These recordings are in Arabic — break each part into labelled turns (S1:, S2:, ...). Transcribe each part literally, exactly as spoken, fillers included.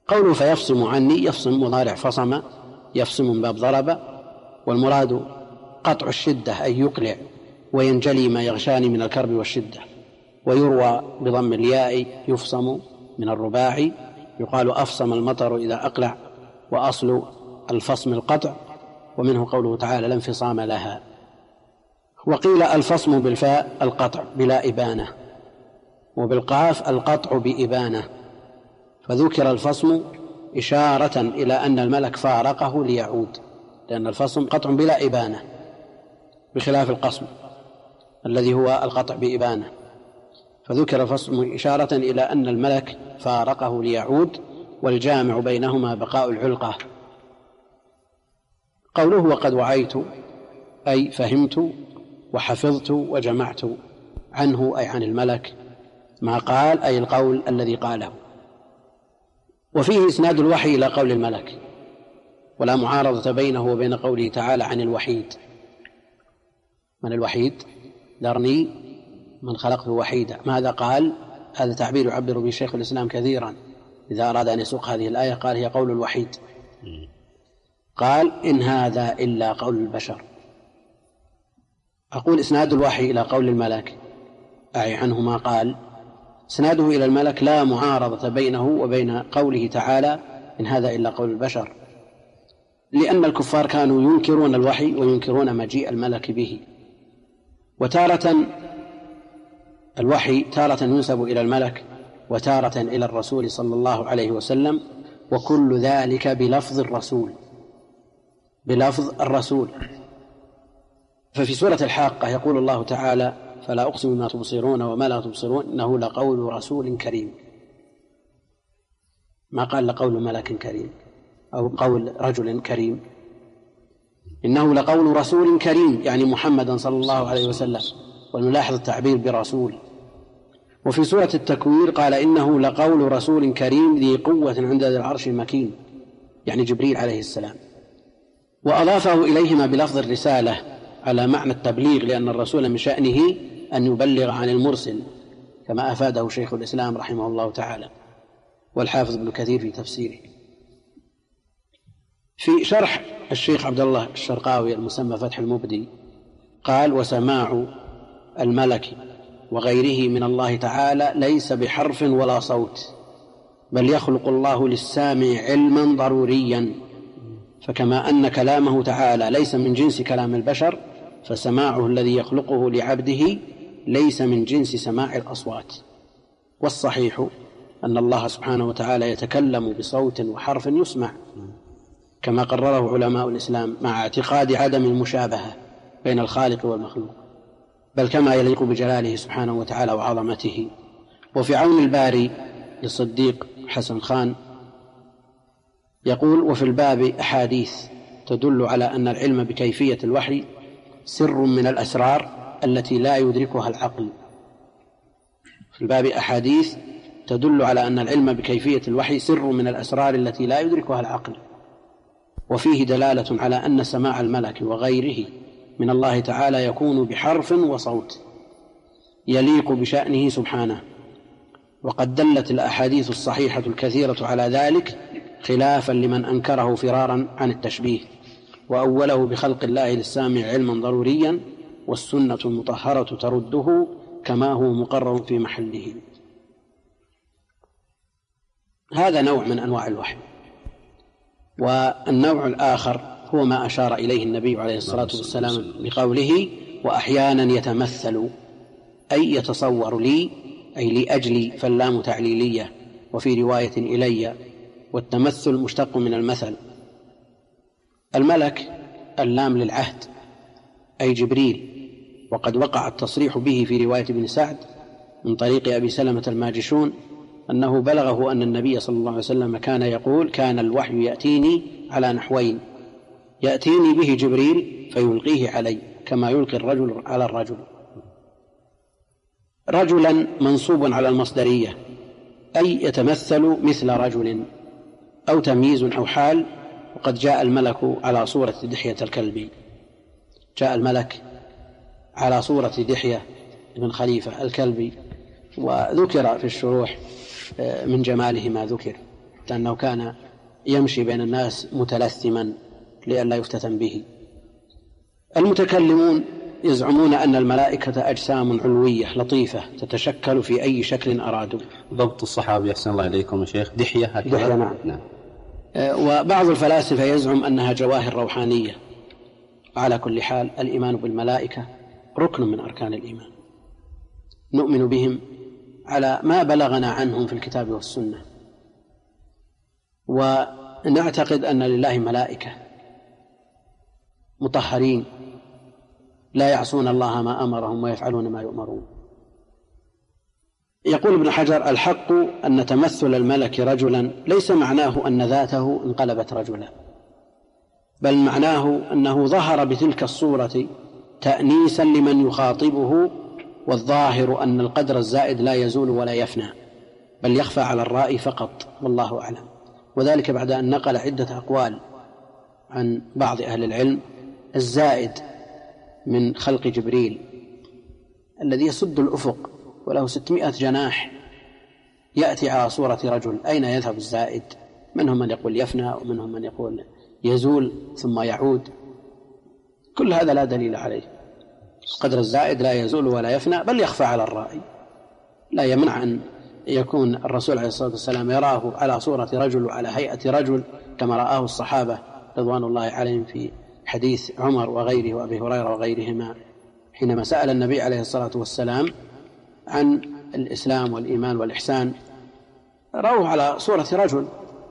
S1: قوله فيفصم عني، يفصم مضارع فصم، يفصم من باب ضرب، والمراد قطع الشدة أي يقلع وينجلي ما يغشاني من الكرب والشدة. ويروى بضم الياء يفصم من الرباعي، يقال أفصم المطر إذا أقلع، وأصل الفصم القطع، ومنه قوله تعالى لا انفصام لها. وقيل الفصم بالفاء القطع بلا إبانة، وبالقاف القطع بإبانة، فذكر الفصم إشارة إلى أن الملك فارقه ليعود، لأن الفصم قطع بلا إبانة بخلاف القصم الذي هو القطع بإبانة، فذكر الفصم إشارة إلى أن الملك فارقه ليعود، والجامع بينهما بقاء العلقة. قوله وقد وعيت أي فهمت وحفظت وجمعت عنه أي عن الملك ما قال، أي القول الذي قاله. وفيه إسناد الوحي إلى قول الملك، ولا معارضة بينه وبين قوله تعالى عن الوحيد. من الوحيد؟ ذرني من خلقته وحيدا. ماذا قال؟ هذا تعبير يعبر به شيخ الإسلام كثيرا إذا أراد أن يسوق هذه الآية، قال هي قول الوحيد. قال إن هذا إلا قول البشر. أقول إسناد الوحي إلى قول الملك أعي عنه ما قال، إسناده إلى الملك لا معارضة بينه وبين قوله تعالى إن هذا إلا قول البشر، لأن الكفار كانوا ينكرون الوحي وينكرون مجيء الملك به. وتارة الوحي تارة ينسب إلى الملك وتارة إلى الرسول صلى الله عليه وسلم، وكل ذلك بلفظ الرسول بلفظ الرسول. ففي سورة الحاقة يقول الله تعالى فلا أقسم بما تبصرون وما لا تبصرون إنه لقول رسول كريم، ما قال لقول ملك كريم أو قول رجل كريم، إنه لقول رسول كريم يعني محمدا صلى الله عليه وسلم، ونلاحظ التعبير برسول. وفي سورة التكوير قال إنه لقول رسول كريم ذي قوة عند ذي العرش مكين، يعني جبريل عليه السلام. وأضافه إليهما بلفظ الرسالة على معنى التبليغ، لأن الرسول من شأنه أن يبلغ عن المرسل، كما أفاده شيخ الإسلام رحمه الله تعالى والحافظ ابن كثير في تفسيره. في شرح الشيخ عبد الله الشرقاوي المسمى فتح المبدي قال وسماع الملك وغيره من الله تعالى ليس بحرف ولا صوت، بل يخلق الله للسامع علما ضروريا، فكما أن كلامه تعالى ليس من جنس كلام البشر، فسماعه الذي يخلقه لعبده ليس من جنس سماع الأصوات. والصحيح أن الله سبحانه وتعالى يتكلم بصوت وحرف يسمع، كما قرره علماء الإسلام، مع اعتقاد عدم المشابهة بين الخالق والمخلوق، بل كما يليق بجلاله سبحانه وتعالى وعظمته. وفي عون الباري للصديق حسن خان يقول وفي الباب أحاديث تدل على أن العلم بكيفية الوحي سر من الأسرار التي لا يدركها العقل. في الباب أحاديث تدل على أن العلم بكيفية الوحي سر من الأسرار التي لا يدركها العقل، وفيه دلالة على أن سماع الملك وغيره من الله تعالى يكون بحرف وصوت يليق بشأنه سبحانه. وقد دلت الأحاديث الصحيحة الكثيرة على ذلك، خلافا لمن أنكره فرارا عن التشبيه وأوله بخلق الله للسامع علما ضروريا، والسنة المطهرة ترده كما هو مقرر في محله. هذا نوع من أنواع الوحي. والنوع الآخر هو ما أشار إليه النبي عليه الصلاة والسلام بقوله وأحيانا يتمثل، أي يتصور لي، أي لأجلي، فاللام تعليلية، وفي رواية إلي، والتمثل مشتق من المثل. الملك اللام للعهد أي جبريل، وقد وقع التصريح به في رواية ابن سعد من طريق أبي سلمة الماجشون أنه بلغه أن النبي صلى الله عليه وسلم كان يقول كان الوحي يأتيني على نحوين، يأتيني به جبريل فيلقيه علي كما يلقي الرجل على الرجل. رجلا منصوب على المصدرية أي يتمثل مثل رجل، أو تمييز أو حال. وقد جاء الملك على صورة دحية الكلب، جاء الملك على صورة دحية بن خليفة الكلبي، وذكر في الشروح من جماله ما ذكر. حتى أنه كان يمشي بين الناس متلثما لئلا يفتتن به. المتكلمون يزعمون أن الملائكة أجسام علوية لطيفة تتشكل في أي شكل أرادوا.
S2: ضبط الصحابي أحسن الله إليكم يا شيخ دحية هكذا؟
S1: دحية نعم. نعم. وبعض الفلاسفة يزعم أنها جواهر روحانية. على كل حال الإيمان بالملائكة ركن من أركان الإيمان، نؤمن بهم على ما بلغنا عنهم في الكتاب والسنة، ونعتقد أن لله ملائكة مطهرين لا يعصون الله ما أمرهم ويفعلون ما يؤمرون. يقول ابن حجر: الحق أن تمثل الملك رجلا ليس معناه أن ذاته انقلبت رجلا، بل معناه أنه ظهر بتلك الصورة تأنيسا لمن يخاطبه، والظاهر أن القدر الزائد لا يزول ولا يفنى بل يخفى على الرائي فقط، والله أعلم. وذلك بعد أن نقل عدة أقوال عن بعض أهل العلم. الزائد من خلق جبريل الذي يسد الأفق وله ستمائة جناح يأتي على صورة رجل، أين يذهب الزائد؟ منهم من يقول يفنى ومنهم من يقول يزول ثم يعود. كل هذا لا دليل عليه. قدر الزائد لا يزول ولا يفنى بل يخفى على الرائي. لا يمنع أن يكون الرسول عليه الصلاة والسلام يراه على صورة رجل وعلى هيئة رجل كما رآه الصحابة رضوان الله عليهم في حديث عمر وغيره وأبي هريرة وغيرهما حينما سأل النبي عليه الصلاة والسلام عن الإسلام والإيمان والإحسان، رأوه على صورة رجل،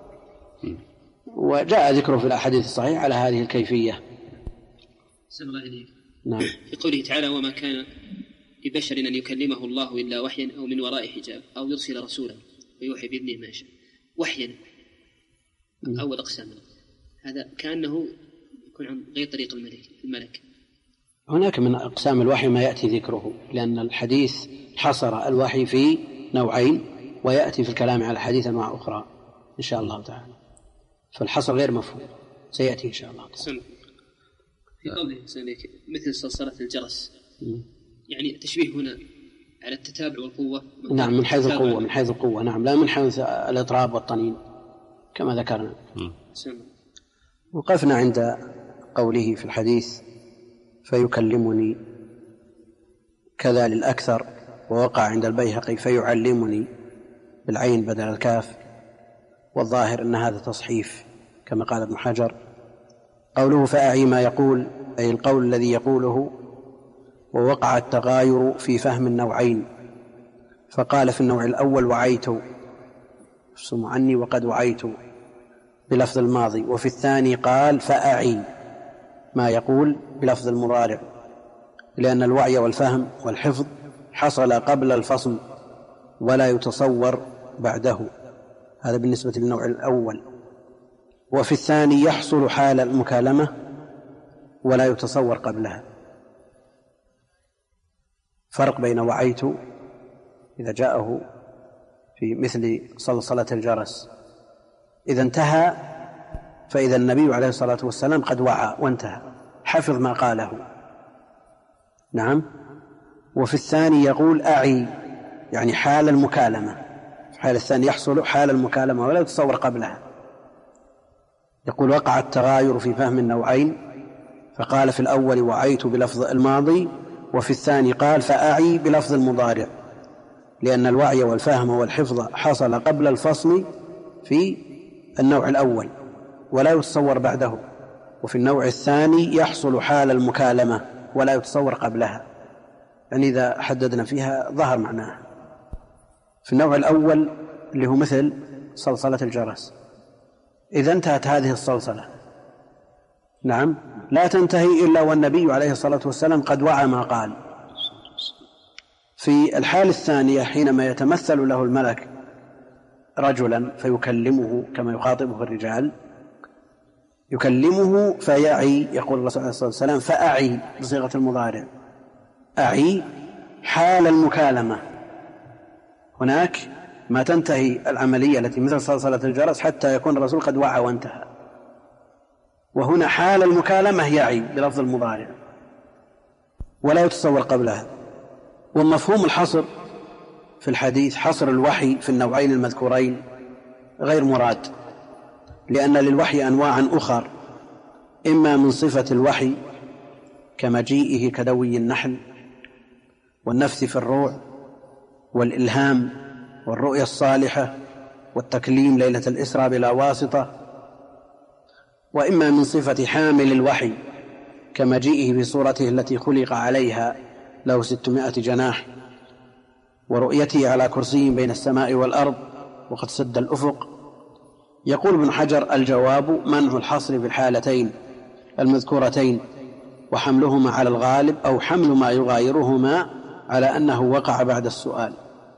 S1: وجاء ذكره في الأحاديث الصحيحة على هذه الكيفية.
S3: سلام الله عليك.
S1: نعم.
S3: في قوله تعالى: وما كان لبشر أن يكلمه الله إلا وحيا أو من وراء حجاب أو يرسل رسولا ويوحي بإذنه ما شاء. وحيا أول أقسام، هذا كأنه يكون عن غير طريق الملك الملك.
S1: هناك من أقسام الوحي ما يأتي ذكره، لأن الحديث حصر الوحي في نوعين، ويأتي في الكلام على الحديث أنواع أخرى إن شاء الله تعالى، فالحصر غير مفهوم سيأتي إن شاء الله تعالى.
S3: في قوله مثل صلصلة الجرس، يعني تشبيه هنا على التتابع والقوة.
S1: نعم، من حيث القوة، من حيث القوة نعم، لا من حيث الإطراب والطنين كما ذكرنا. وقفنا عند قوله في الحديث: فيكلمني كذا للأكثر، ووقع عند البيهقي فيعلمني بالعين بدل الكاف، والظاهر أن هذا تصحيف كما قال ابن حجر. قوله فأعي ما يقول، أي القول الذي يقوله. ووقع التغاير في فهم النوعين، فقال في النوع الأول وعيت افصم عني وقد وعيت بلفظ الماضي، وفي الثاني قال فأعي ما يقول بلفظ المضارع، لأن الوعي والفهم والحفظ حصل قبل الفصل ولا يتصور بعده. هذا بالنسبة للنوع الأول. وفي الثاني يحصل حال المكالمة ولا يتصور قبلها. فرق بين وعيت إذا جاءه في مثل صلصلة الجرس إذا انتهى، فإذا النبي عليه الصلاة والسلام قد وعى وانتهى، حفظ ما قاله. نعم. وفي الثاني يقول أعي، يعني حال المكالمة، في حال الثاني يحصل حال المكالمة ولا يتصور قبلها. يقول وقع التغاير في فهم النوعين، فقال في الأول وعيت بلفظ الماضي، وفي الثاني قال فأعي بلفظ المضارع، لأن الوعي والفهم والحفظ حصل قبل الفصل في النوع الأول ولا يتصور بعده، وفي النوع الثاني يحصل حال المكالمة ولا يتصور قبلها. يعني إذا حددنا فيها ظهر معناها. في النوع الأول اللي هو مثل صلصلة الجرس، إذا انتهت هذه الصلصلة نعم لا تنتهي إلا والنبي عليه الصلاة والسلام قد وعى ما قال. في الحال الثانية حينما يتمثل له الملك رجلا فيكلمه كما يخاطبه الرجال، يكلمه فيعي، يقول الرسول عليه الصلاة والسلام فأعي بصيغة المضارع، أعي حال المكالمة. هناك ما تنتهي العملية التي مثل صلصلة الجرس حتى يكون الرسول قد وعى وانتهى، وهنا حال المكالمة يعي بلفظ المضارع ولا يتصور قبلها. ومفهوم الحصر في الحديث حصر الوحي في النوعين المذكورين غير مراد، لأن للوحي أنواعا أخر، إما من صفة الوحي كمجيئه كدوي النحل والنفث في الروع والإلهام والرؤيا الصالحة والتكليم ليلة الإسراء بلا واسطة، وإما من صفة حامل الوحي كمجيئه في صورته التي خلق عليها له ستمائة جناح ورؤيته على كرسي بين السماء والأرض وقد سد الأفق. يقول ابن حجر: الجواب منع الحصر في الحالتين المذكورتين وحملهما على الغالب أو حمل ما يغايرهما على أنه وقع بعد السؤال،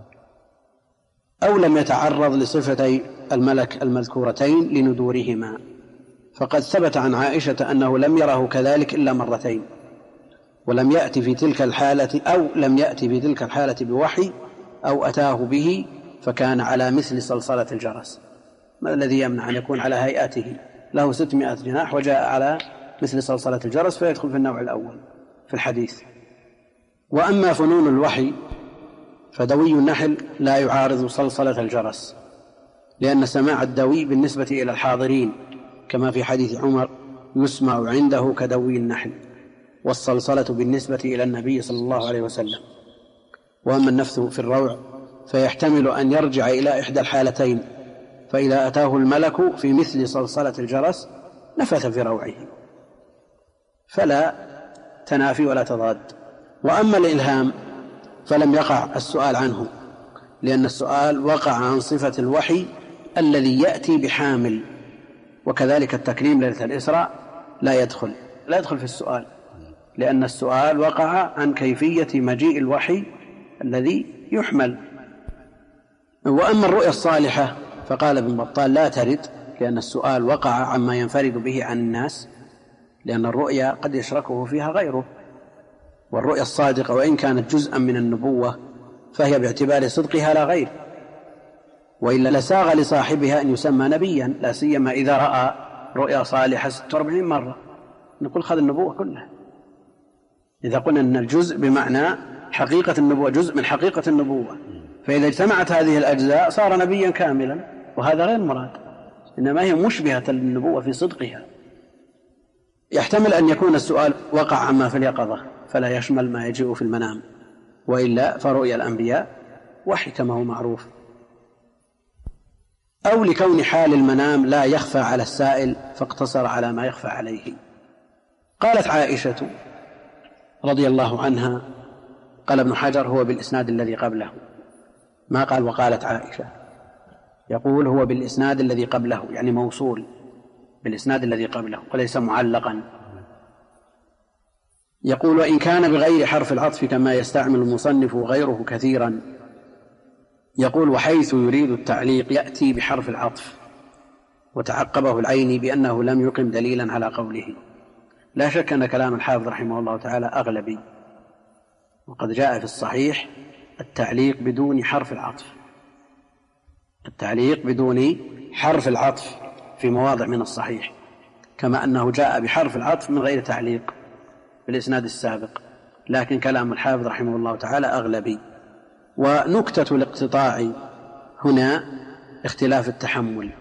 S1: أو لم يتعرض لصفتي الملك المذكورتين لندورهما، فقد ثبت عن عائشة أنه لم يره كذلك إلا مرتين، ولم يأتي في تلك الحالة أو لم يأتي في تلك الحالة بوحي أو أتاه به فكان على مثل صلصلة الجرس. ما الذي يمنع أن يكون على هيئته له ستمائة جناح وجاء على مثل صلصلة الجرس فيدخل في النوع الأول في الحديث. وأما فنون الوحي فدوي النحل لا يعارض صلصلة الجرس، لأن سماع الدوي بالنسبة إلى الحاضرين كما في حديث عمر يسمع عنده كدوي النحل، والصلصلة بالنسبة إلى النبي صلى الله عليه وسلم. وأما النفث في الروع فيحتمل أن يرجع إلى إحدى الحالتين، فإذا أتاه الملك في مثل صلصلة الجرس نفث في روعه، فلا تنافي ولا تضاد. وأما الإلهام فلم يقع السؤال عنه، لأن السؤال وقع عن صفة الوحي الذي يأتي بحامل، وكذلك التكريم ليلة الإسراء لا يدخل لا يدخل في السؤال، لأن السؤال وقع عن كيفية مجيء الوحي الذي يحمل. وأما الرؤيا الصالحة فقال ابن بطال لا ترد، لأن السؤال وقع عما ينفرد به عن الناس، لأن الرؤيا قد يشركه فيها غيره، والرؤيا الصادقة وإن كانت جزءا من النبوة فهي باعتبار صدقها لا غير، وإلا لساغ لصاحبها أن يسمى نبيا، لا سيما إذا رأى رؤيا صالحة ستة وأربعين مرة، نقول خذ النبوة كلها. إذا قلنا أن الجزء بمعنى حقيقة النبوة جزء من حقيقة النبوة، فإذا اجتمعت هذه الأجزاء صار نبيا كاملا، وهذا غير مراد، إنما هي مشبهة للنبوة في صدقها. يحتمل أن يكون السؤال وقع عما في اليقظة فلا يشمل ما يجيء في المنام، وإلا فرؤيا الأنبياء وحي كما هو معروف، أو لكون حال المنام لا يخفى على السائل فاقتصر على ما يخفى عليه. قالت عائشة رضي الله عنها، قال ابن حجر هو بالإسناد الذي قبله، ما قال وقالت عائشة، يقول هو بالإسناد الذي قبله، يعني موصول بالإسناد الذي قبله وليس معلقا. يقول وإن كان بغير حرف العطف كما يستعمل المصنف وغيره كثيرا، يقول وحيث يريد التعليق يأتي بحرف العطف، وتعقبه العيني بأنه لم يقم دليلا على قوله. لا شك أن كلام الحافظ رحمه الله تعالى أغلبي، وقد جاء في الصحيح التعليق بدون حرف العطف، التعليق بدون حرف العطف في مواضع من الصحيح، كما أنه جاء بحرف العطف من غير تعليق في الإسناد السابق، لكن كلام الحافظ رحمه الله تعالى أغلبي. ونكتة الاقتطاع هنا اختلاف التحمل.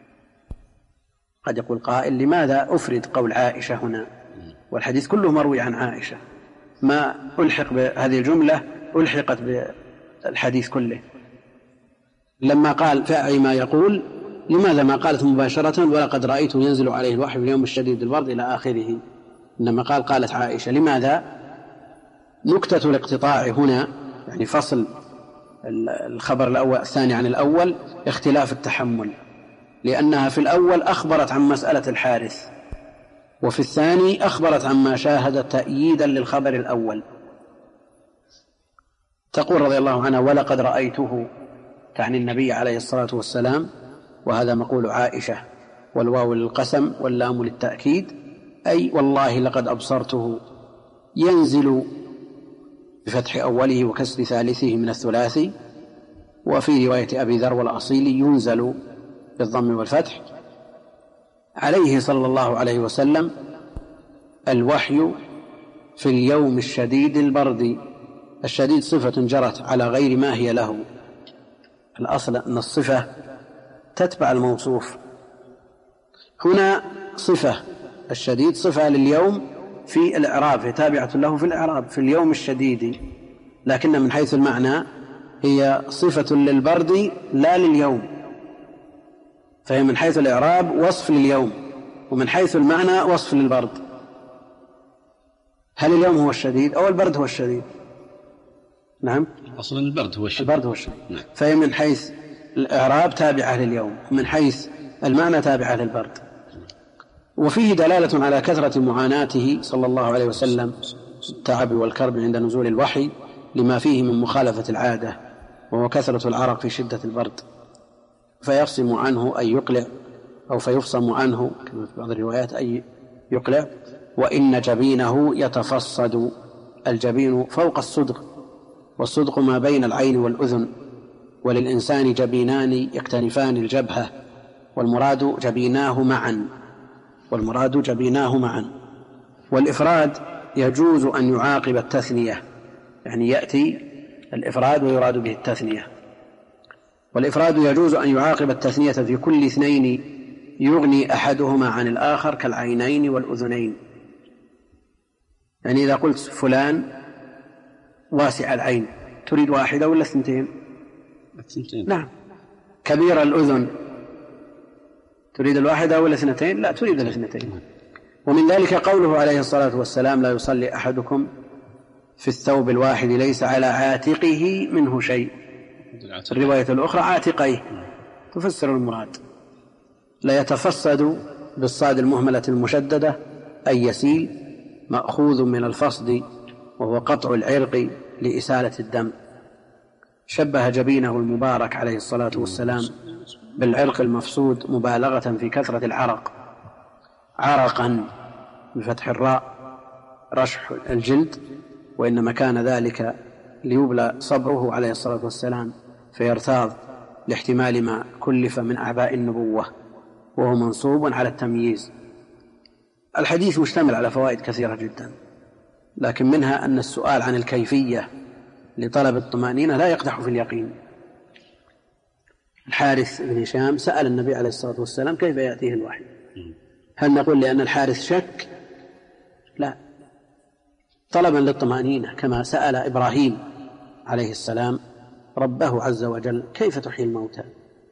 S1: قد يقول قائل لماذا أفرد قول عائشة هنا والحديث كله مروي عن عائشة، ما ألحق بهذه الجملة ألحقت بالحديث كله؟ لما قال فاعي ما يقول لماذا ما قالت مباشرة ولقد رأيته ينزل عليه الوحي في اليوم الشديد البرد إلى آخره، إنما قال قالت عائشة؟ لماذا؟ نكتة الاقتطاع هنا يعني فصل الخبر الأول الثاني عن الأول اختلاف التحمل، لأنها في الأول أخبرت عن مسألة الحارث، وفي الثاني أخبرت عما شاهد تأييدا للخبر الأول. تقول رضي الله عنها ولقد رأيته، تعني النبي عليه الصلاة والسلام، وهذا مقول عائشة، والواو للقسم واللام للتأكيد، أي والله لقد أبصرته ينزل بفتح أوله وكسر ثالثه من الثلاثي، وفي رواية أبي ذر والأصيل ينزل بالضم والفتح، عليه صلى الله عليه وسلم الوحي في اليوم الشديد البرد. الشديد صفة جرت على غير ما هي له، الأصل أن الصفة تتبع الموصوف. هنا صفة الشديد صفة لليوم في الإعراب، هي تابعة له في الإعراب في اليوم الشديد، لكن من حيث المعنى هي صفة للبرد لا لليوم، فهي من حيث الإعراب وصف لليوم، ومن حيث المعنى وصف للبرد. هل اليوم هو الشديد أو البرد هو الشديد؟ نعم،
S2: أصلا البرد هو الشديد.
S1: البرد هو الشديد. نعم. فهي من حيث الإعراب تابعة لليوم، ومن حيث المعنى تابعة للبرد. وفيه دلالة على كثرة معاناته صلى الله عليه وسلم التعب والكرب عند نزول الوحي لما فيه من مخالفة العادة، وهو كثرة العرق في شدة البرد، فيفصم عنه أي يقلع، أو فيفصم عنه كما في بعض الروايات أي يقلع. وإن جبينه يتفصد، الجبين فوق الصدغ، والصدغ ما بين العين والأذن، وللإنسان جبينان يكتنفان الجبهة، والمراد جبيناه معا، والمراد جبيناه معا. والإفراد يجوز أن يعاقب التثنية، يعني يأتي الإفراد ويراد به التثنية. والإفراد يجوز أن يعاقب التثنية في كل اثنين يغني أحدهما عن الآخر كالعينين والأذنين. يعني إذا قلت فلان واسع العين تريد واحدة ولا اثنتين؟
S2: اثنتين.
S1: نعم. كبير الأذن تريد الواحدة ولا اثنتين؟ لا، تريد الاثنتين. ومن ذلك قوله عليه الصلاة والسلام: لا يصلي أحدكم في الثوب الواحد ليس على عاتقه منه شيء. الرواية الأخرى عاتقيه، تفسر المراد. لا يتفصد بالصاد المهملة المشددة أي يسيل، مأخوذ من الفصد وهو قطع العرق لإسالة الدم. شبه جبينه المبارك عليه الصلاة والسلام بالعرق المفسود مبالغة في كثرة العرق، عرقا بفتح الراء رشح الجلد، وإنما كان ذلك ليبلى صبره عليه الصلاة والسلام فيرتاض لاحتمال ما كلف من أعباء النبوة، وهو منصوب على التمييز. الحديث مشتمل على فوائد كثيرة جدا، لكن منها أن السؤال عن الكيفية لطلب الطمأنينة لا يقدح في اليقين. الحارث بن هشام سأل النبي عليه الصلاة والسلام كيف يأتيه الوحي، هل نقول لأن الحارث شك؟ لا، طلبا للطمأنينة، كما سأل إبراهيم عليه السلام ربه عز وجل كيف تحيي الموتى،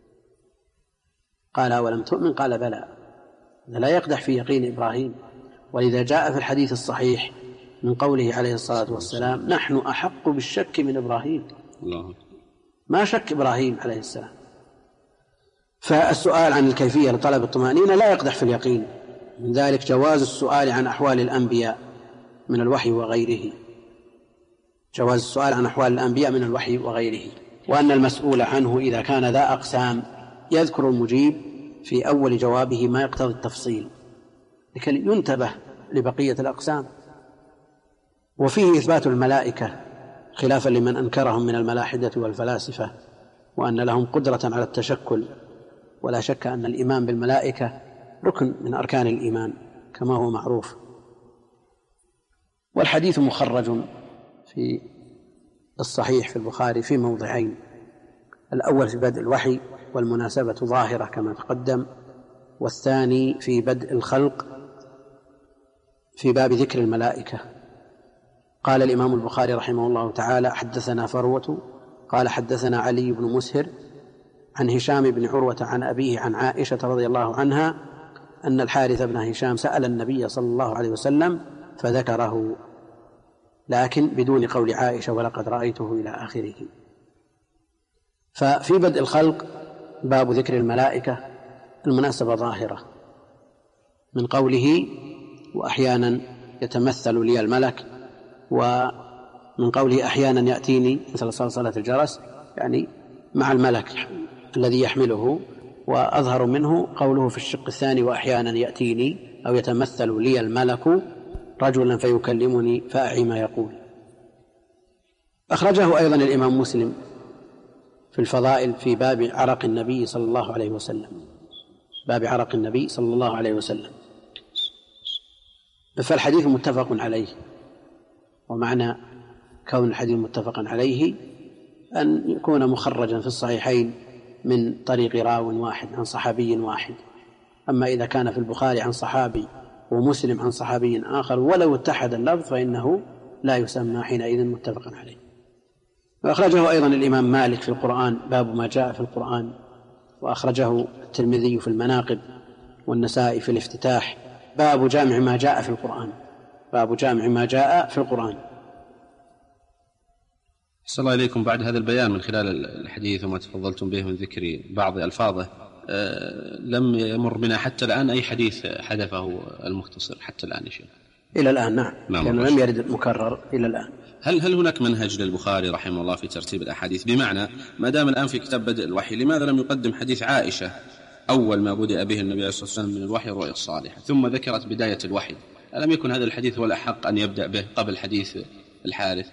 S1: قال أولم تؤمن؟ قال بلى. لا يقدح في يقين إبراهيم. ولذا جاء في الحديث الصحيح من قوله عليه الصلاة والسلام: نحن أحق بالشك من إبراهيم.
S2: الله.
S1: ما شك إبراهيم عليه السلام. فالسؤال عن الكيفية لطلب الطمأنينة لا يقدح في اليقين. من ذلك جواز السؤال عن أحوال الأنبياء من الوحي وغيره، جواز السؤال عن أحوال الأنبياء من الوحي وغيره، وأن المسؤول عنه إذا كان ذا أقسام يذكر المجيب في أول جوابه ما يقتضي التفصيل لكي ينتبه لبقية الأقسام. وفيه إثبات الملائكة خلافا لمن أنكرهم من الملاحدة والفلاسفة، وأن لهم قدرة على التشكل، ولا شك أن الإيمان بالملائكة ركن من أركان الإيمان كما هو معروف. والحديث مخرج في الصحيح في البخاري في موضعين: الأول في بدء الوحي والمناسبة ظاهرة كما تقدم، والثاني في بدء الخلق في باب ذكر الملائكة. قال الإمام البخاري رحمه الله تعالى: حدثنا فروة قال حدثنا علي بن مسهر عن هشام بن عروة عن أبيه عن عائشة رضي الله عنها أن الحارث بن هشام سأل النبي صلى الله عليه وسلم فذكره، لكن بدون قول عائشة ولقد رأيته إلى آخره. ففي بدء الخلق باب ذكر الملائكة المناسبة ظاهرة من قوله: وأحيانا يتمثل لي الملك، ومن قوله: أحيانا يأتيني مثل صلصلة الجرس، يعني مع الملك الذي يحمله. وأظهر منه قوله في الشق الثاني: وأحيانا يأتيني أو يتمثل لي الملك رجلا فيكلمني فأعي ما يقول. أخرجه أيضا الإمام مسلم في الفضائل في باب عرق النبي صلى الله عليه وسلم، باب عرق النبي صلى الله عليه وسلم. فالحديث متفق عليه، ومعنى كون الحديث متفق عليه أن يكون مخرجا في الصحيحين من طريق راو واحد عن صحابي واحد. أما إذا كان في البخاري عن صحابي ومسلم عن صحابي آخر ولو اتحد اللفظ فإنه لا يسمى حينئذ متفقا عليه. وأخرجه أيضا الإمام مالك في القرآن، باب ما جاء في القرآن، وأخرجه الترمذي في المناقب، والنسائي في الافتتاح، باب جامع ما جاء في القرآن، باب جامع ما جاء في القرآن.
S2: صلى الله إليكم. بعد هذا البيان من خلال الحديث وما تفضلتم به من ذكر بعض ألفاظه، أه لم يمر بنا حتى الآن أي حديث حذفه المختصر حتى الآن يا شيخ؟
S1: إلى الآن نعم، لأنه لم يرد المكرر إلى الآن.
S2: هل هل هناك منهج للبخاري رحمه الله في ترتيب الأحاديث؟ بمعنى ما دام الآن في كتاب بدء الوحي لماذا لم يقدم حديث عائشة أول ما بدأ به النبي عليه الصلاة والسلام من الوحي الرؤيا الصالحة، ثم ذكرت بداية الوحي؟ ألم يكن هذا الحديث هو الأحق أن يبدأ به قبل حديث الحارث؟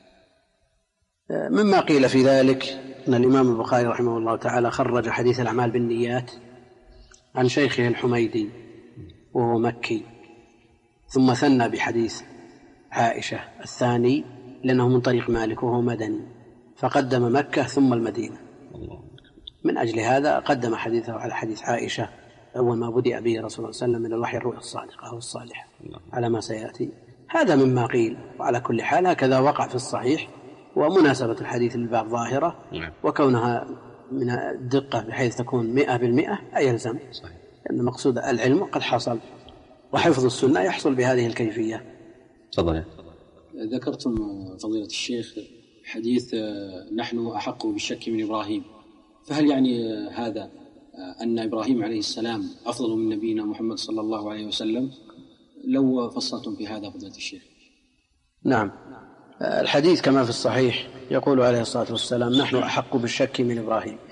S1: مما قيل في ذلك أن الإمام البخاري رحمه الله تعالى خرج حديث الأعمال بالنيات عن شيخه الحميدي وهو مكي، ثم ثنى بحديث عائشة الثاني لأنه من طريق مالك وهو مدني، فقدم مكة ثم المدينة. من أجل هذا قدم حديثه على حديث عائشة أول ما بدأ به رسول الله صلى الله عليه وسلم من الوحي الرؤيا الصادقة أو الصالحة على ما سيأتي. هذا مما قيل، وعلى كل حال هكذا وقع في الصحيح، ومناسبة الحديث للباب ظاهرة، وكونها من الدقة بحيث تكون مئة بالمئة أيلزم، لأن المقصود العلم قد حصل، وحفظ السنة يحصل بهذه الكيفية.
S2: تفضل.
S4: ذكرتم فضيلة الشيخ حديث نحن أحق بالشك من إبراهيم، فهل يعني هذا أن إبراهيم عليه السلام أفضل من نبينا محمد صلى الله عليه وسلم؟ لو فصلتم في هذا فضيلة الشيخ.
S1: نعم، الحديث كما في الصحيح يقول عليه الصلاة والسلام نحن أحق بالشك من إبراهيم،